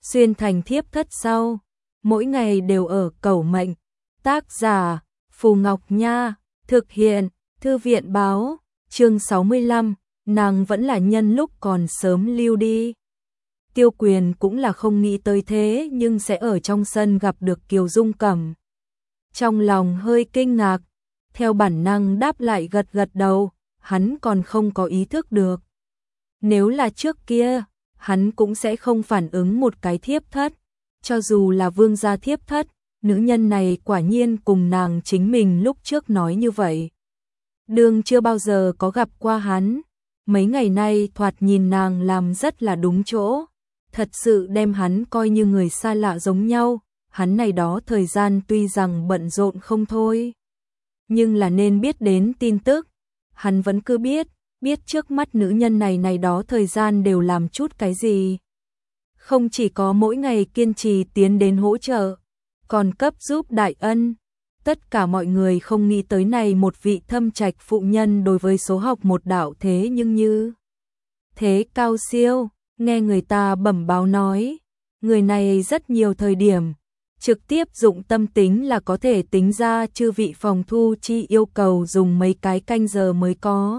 xuyên thành thiếp thất sau, mỗi ngày đều ở cầu mệnh. Tác giả Phù Ngọc Nha, thực hiện Thư viện Báo, chương 65, nàng vẫn là nhân lúc còn sớm lưu đi. Tiêu Quyền cũng là không nghĩ tới thế nhưng sẽ ở trong sân gặp được Kiều Dung Cẩm. Trong lòng hơi kinh ngạc, theo bản năng đáp lại gật gật đầu, hắn còn không có ý thức được. Nếu là trước kia, hắn cũng sẽ không phản ứng một cái thiếp thất, cho dù là vương gia thiếp thất, nữ nhân này quả nhiên cùng nàng chính mình lúc trước nói như vậy. Đường chưa bao giờ có gặp qua hắn, mấy ngày nay thoạt nhìn nàng làm rất là đúng chỗ, thật sự đem hắn coi như người xa lạ giống nhau, hắn này đó thời gian tuy rằng bận rộn không thôi, nhưng là nên biết đến tin tức, hắn vẫn cứ biết trước mắt nữ nhân này đó thời gian đều làm chút cái gì. Không chỉ có mỗi ngày kiên trì tiến đến hỗ trợ, còn cấp giúp đại ân. Tất cả mọi người không nghĩ tới này một vị thâm trạch phụ nhân đối với số học một đạo thế nhưng như thế cao siêu, nghe người ta bẩm báo nói, người này rất nhiều thời điểm, trực tiếp dụng tâm tính là có thể tính ra chư vị phòng thu chi yêu cầu dùng mấy cái canh giờ mới có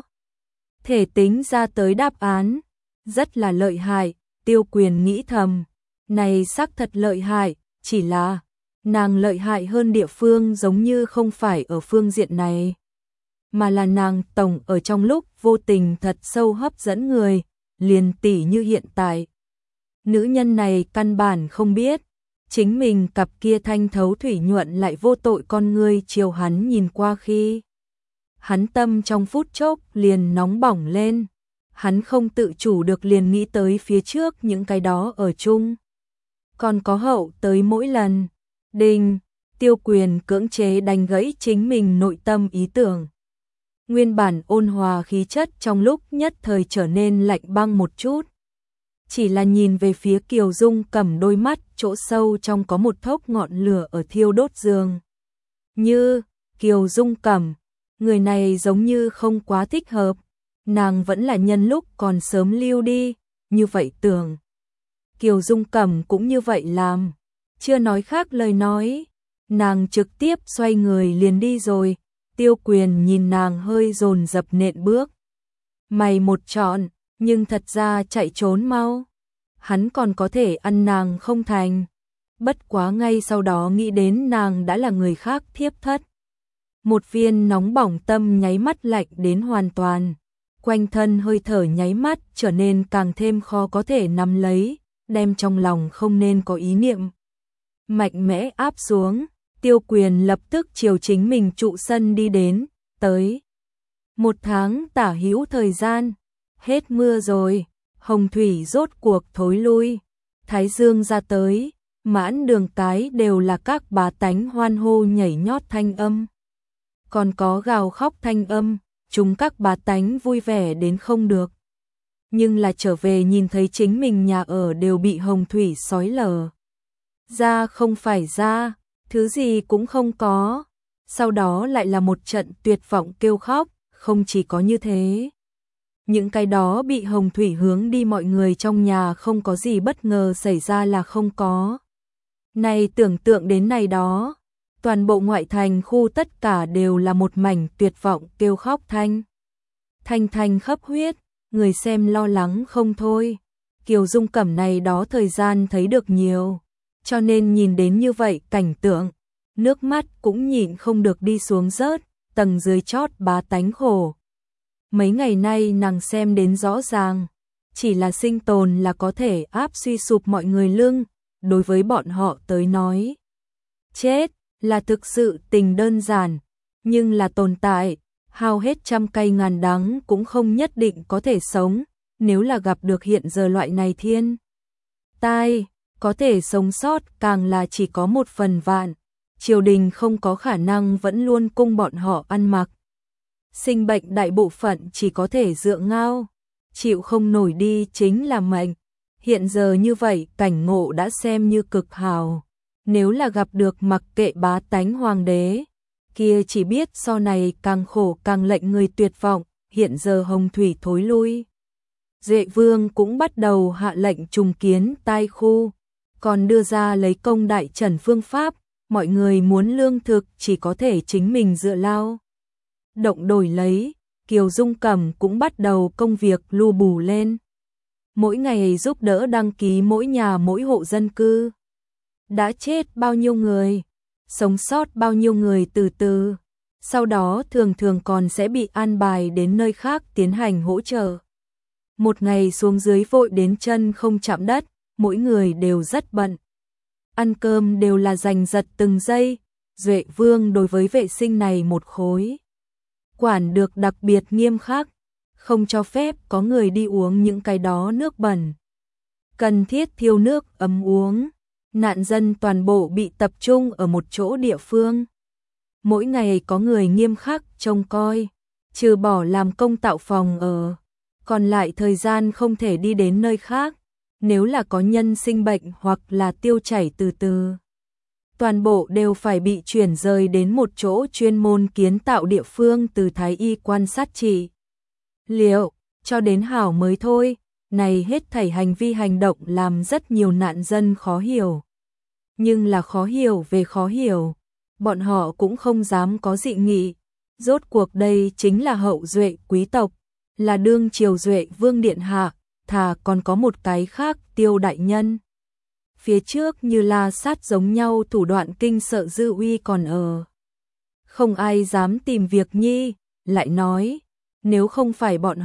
thể tính ra tới đáp án, rất là lợi hại. Tiêu Quyền nghĩ thầm, này xác thật lợi hại, chỉ là nàng lợi hại hơn địa phương giống như không phải ở phương diện này, mà là nàng tổng ở trong lúc vô tình thật sâu hấp dẫn người, liền tỉ như hiện tại. Nữ nhân này căn bản không biết, chính mình cặp kia thanh thấu thủy nhuận lại vô tội con ngươi chiều hắn nhìn qua khi. Hắn tâm trong phút chốc liền nóng bỏng lên, hắn không tự chủ được liền nghĩ tới phía trước những cái đó ở chung. Còn có hậu tới mỗi lần. Đinh, Tiêu Quyền cưỡng chế đánh gãy chính mình nội tâm ý tưởng. Nguyên bản ôn hòa khí chất trong lúc nhất thời trở nên lạnh băng một chút. Chỉ là nhìn về phía Kiều Dung Cẩm đôi mắt chỗ sâu trong có một thốc ngọn lửa ở thiêu đốt giường. Như, Kiều Dung Cẩm, người này giống như không quá thích hợp, nàng vẫn là nhân lúc còn sớm lưu đi, như vậy tưởng. Kiều Dung Cẩm cũng như vậy làm. Chưa nói khác lời nói, nàng trực tiếp xoay người liền đi rồi. Tiêu Quyền nhìn nàng hơi dồn dập nện bước. Mày một trọn, nhưng thật ra chạy trốn mau. Hắn còn có thể ăn nàng không thành. Bất quá ngay sau đó nghĩ đến nàng đã là người khác thiếp thất. Một viên nóng bỏng tâm nháy mắt lạnh đến hoàn toàn. Quanh thân hơi thở nháy mắt trở nên càng thêm khó có thể nắm lấy, đem trong lòng không nên có ý niệm mạnh mẽ áp xuống. Tiêu Quyền lập tức chiều chính mình trụ sân đi đến, tới. 1 tháng tả hữu thời gian, hết mưa rồi, hồng thủy rốt cuộc thối lui, thái dương ra tới, mãn đường cái đều là các bá tánh hoan hô nhảy nhót thanh âm. Còn có gào khóc thanh âm, chúng các bá tánh vui vẻ đến không được. Nhưng là trở về nhìn thấy chính mình nhà ở đều bị hồng thủy xói lở. Ra không phải ra, thứ gì cũng không có. Sau đó lại là một trận tuyệt vọng kêu khóc, không chỉ có như thế. Những cái đó bị hồng thủy hướng đi mọi người trong nhà không có gì bất ngờ xảy ra là không có. Này tưởng tượng đến này đó, toàn bộ ngoại thành khu tất cả đều là một mảnh tuyệt vọng kêu khóc thanh. Thanh khắp huyết, người xem lo lắng không thôi. Kiều Dung Cẩm này đó thời gian thấy được nhiều, cho nên nhìn đến như vậy cảnh tượng, nước mắt cũng nhịn không được đi xuống rớt, tầng dưới chót bá tánh khổ. Mấy ngày nay nàng xem đến rõ ràng, chỉ là sinh tồn là có thể áp suy sụp mọi người lưng, đối với bọn họ tới nói. Chết là thực sự tình đơn giản, nhưng là tồn tại, hao hết trăm cây ngàn đắng cũng không nhất định có thể sống, nếu là gặp được hiện giờ loại này thiên tai, có thể sống sót càng là chỉ có 1 phần vạn, triều đình không có khả năng vẫn luôn cung bọn họ ăn mặc. Sinh bệnh đại bộ phận chỉ có thể dựa ngao, chịu không nổi đi chính là mệnh. Hiện giờ như vậy cảnh ngộ đã xem như cực hào, nếu là gặp được mặc kệ bá tánh hoàng đế, kia chỉ biết sau này càng khổ càng lệnh người tuyệt vọng. Hiện giờ hồng thủy thối lui, Duệ Vương cũng bắt đầu hạ lệnh trùng kiến tai khu, còn đưa ra lấy công đại trần phương pháp, mọi người muốn lương thực chỉ có thể chính mình dựa lao động đổi lấy. Kiều Dung Cẩm cũng bắt đầu công việc lu bù lên. Mỗi ngày giúp đỡ đăng ký mỗi nhà mỗi hộ dân cư. Đã chết bao nhiêu người, sống sót bao nhiêu người từ từ. Sau đó thường thường còn sẽ bị an bài đến nơi khác tiến hành hỗ trợ. Một ngày xuống dưới vội đến chân không chạm đất, mỗi người đều rất bận. Ăn cơm đều là giành giật từng giây. Duệ Vương đối với vệ sinh này một khối quản được đặc biệt nghiêm khắc, không cho phép có người đi uống những cái đó nước bẩn. Cần thiết thiêu nước ấm uống. Nạn dân toàn bộ bị tập trung ở một chỗ địa phương. Mỗi ngày có người nghiêm khắc trông coi, trừ bỏ làm công tạo phòng ở, còn lại thời gian không thể đi đến nơi khác. Nếu là có nhân sinh bệnh hoặc là tiêu chảy từ từ, toàn bộ đều phải bị chuyển rời đến một chỗ chuyên môn kiến tạo địa phương từ thái y quan sát trị liệu, cho đến hảo mới thôi. Này hết thảy hành vi hành động làm rất nhiều nạn dân khó hiểu. Nhưng là khó hiểu về khó hiểu, bọn họ cũng không dám có dị nghị. Rốt cuộc đây chính là hậu duệ quý tộc, là đương triều Duệ Vương điện hạ, thà còn có một cái khác Tiêu đại nhân. Phía trước như la sát giống nhau thủ đoạn kinh sợ dư uy còn ở. Không ai dám tìm việc nhi, lại nói, nếu không phải bọn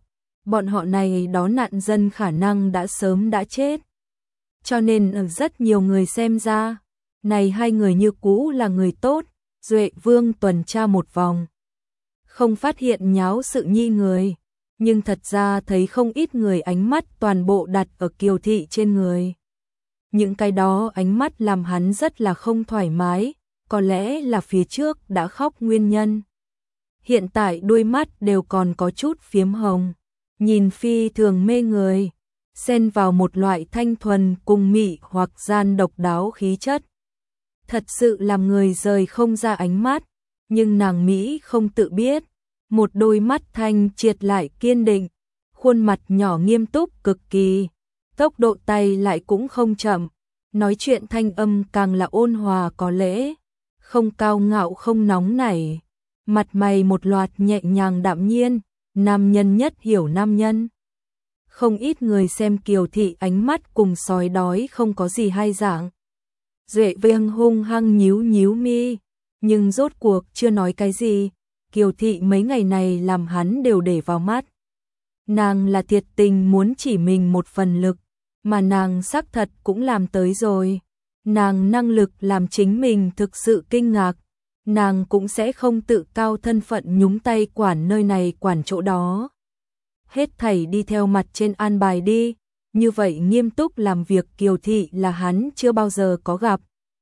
họ này đó nạn dân khả năng đã sớm đã chết. Cho nên ở rất nhiều người xem ra, này hai người như cũ là người tốt. Duệ Vương tuần tra một vòng, không phát hiện nháo sự nhi người, nhưng thật ra thấy không ít người ánh mắt toàn bộ đặt ở Kiều thị trên người. Những cái đó ánh mắt làm hắn rất là không thoải mái, có lẽ là phía trước đã khóc nguyên nhân. Hiện tại đôi mắt đều còn có chút phiếm hồng, nhìn phi thường mê người, xen vào một loại thanh thuần cùng mị hoặc gian độc đáo khí chất. Thật sự làm người rời không ra ánh mắt, nhưng nàng Mỹ không tự biết, một đôi mắt thanh triệt lại kiên định, khuôn mặt nhỏ nghiêm túc cực kỳ, tốc độ tay lại cũng không chậm, nói chuyện thanh âm càng là ôn hòa có lễ, không cao ngạo không nóng nảy, mặt mày một loạt nhẹ nhàng đạm nhiên, nam nhân nhất hiểu nam nhân. Không ít người xem Kiều thị ánh mắt cùng sói đói không có gì hai dạng. Duệ Vương hung hăng nhíu nhíu mi, nhưng rốt cuộc chưa nói cái gì. Kiều thị mấy ngày này làm hắn đều để vào mắt. Nàng là thiệt tình muốn chỉ mình một phần lực, mà nàng xác thật cũng làm tới rồi. Nàng năng lực làm chính mình thực sự kinh ngạc, nàng cũng sẽ không tự cao thân phận nhúng tay quản nơi này quản chỗ đó. Hết thảy đi theo mặt trên an bài đi, như vậy nghiêm túc làm việc Kiều thị là hắn chưa bao giờ có gặp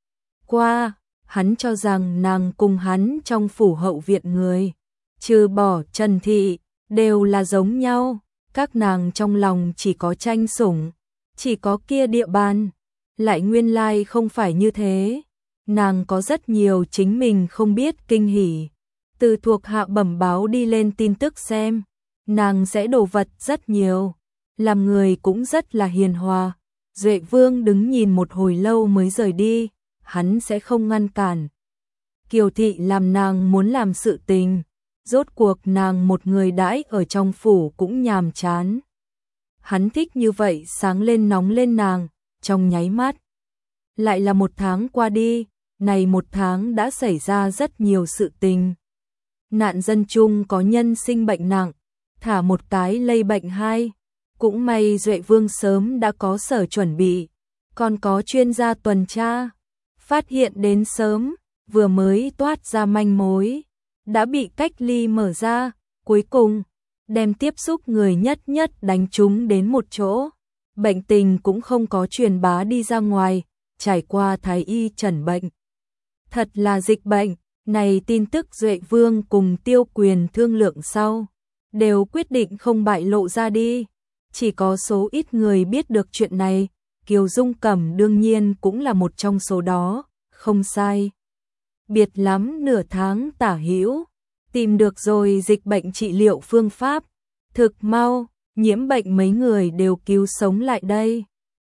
qua. Hắn cho rằng nàng cùng hắn trong phủ hậu viện người, trừ bỏ Trần thị, đều là giống nhau, các nàng trong lòng chỉ có tranh sủng, chỉ có kia địa bàn, lại nguyên lai không phải như thế. Nàng có rất nhiều chính mình không biết kinh hỉ, từ thuộc hạ bẩm báo đi lên tin tức xem, nàng sẽ đồ vật rất nhiều, làm người cũng rất là hiền hòa. Duệ Vương đứng nhìn một hồi lâu mới rời đi, hắn sẽ không ngăn cản Kiều thị làm nàng muốn làm sự tình, rốt cuộc nàng một người đãi ở trong phủ cũng nhàm chán. Hắn thích như vậy sáng lên nóng lên nàng, trong nháy mắt. Lại là một tháng qua đi, này một tháng đã xảy ra rất nhiều sự tình. Nạn dân chung có nhân sinh bệnh nặng, thả một cái lây bệnh hai. Cũng may Duệ Vương sớm đã có sở chuẩn bị, còn có chuyên gia tuần tra, phát hiện đến sớm, vừa mới toát ra manh mối, đã bị cách ly mở ra, cuối cùng đem tiếp xúc người nhất nhất đánh trúng đến một chỗ. Bệnh tình cũng không có truyền bá đi ra ngoài, trải qua thái y chẩn bệnh. Thật là dịch bệnh, này tin tức Duệ Vương cùng Tiêu Quyền thương lượng sau, đều quyết định không bại lộ ra đi. Chỉ có số ít người biết được chuyện này, Kiều Dung Cẩm đương nhiên cũng là một trong số đó, không sai. Biệt lắm nửa tháng tả hữu, tìm được rồi dịch bệnh trị liệu phương pháp, thực mau, nhiễm bệnh mấy người đều cứu sống lại đây.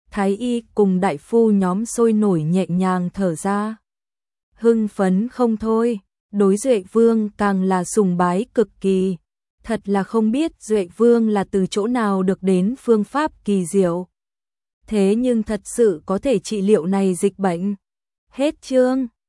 Thái y cùng đại phu nhóm sôi nổi nhẹ nhàng thở ra. Hưng phấn không thôi, đối Duệ Vương càng là sùng bái cực kỳ. Thật là không biết Duệ Vương là từ chỗ nào được đến phương pháp kỳ diệu. Thế nhưng thật sự có thể trị liệu này dịch bệnh. Hết chương.